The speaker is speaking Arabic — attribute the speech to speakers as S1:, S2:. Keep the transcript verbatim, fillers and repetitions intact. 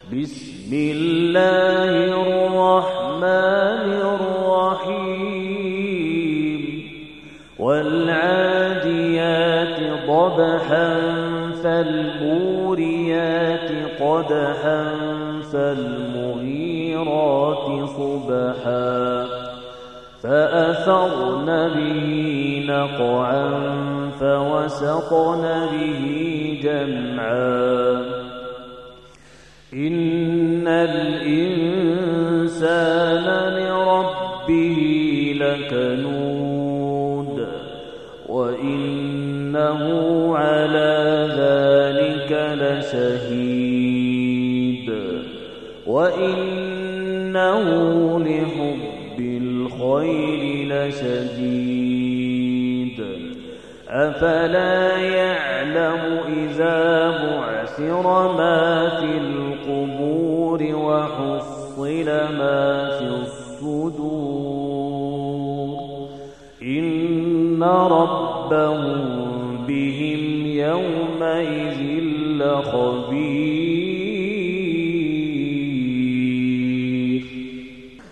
S1: بسم الله الرحمن الرحيم والعاديات ضبحا فالموريات قدحا فالمغيرات صبحا فأثرن به نقعا فوسطن به جمعا إن الإنسان لربه لكنود وإنه على ذلك لشهيد وإنه لحب الخير لشديد أفلا يعلم إذا بعثر ما في القبور وحصل ما في الصدور إن ربهم بهم يومئذ لخبير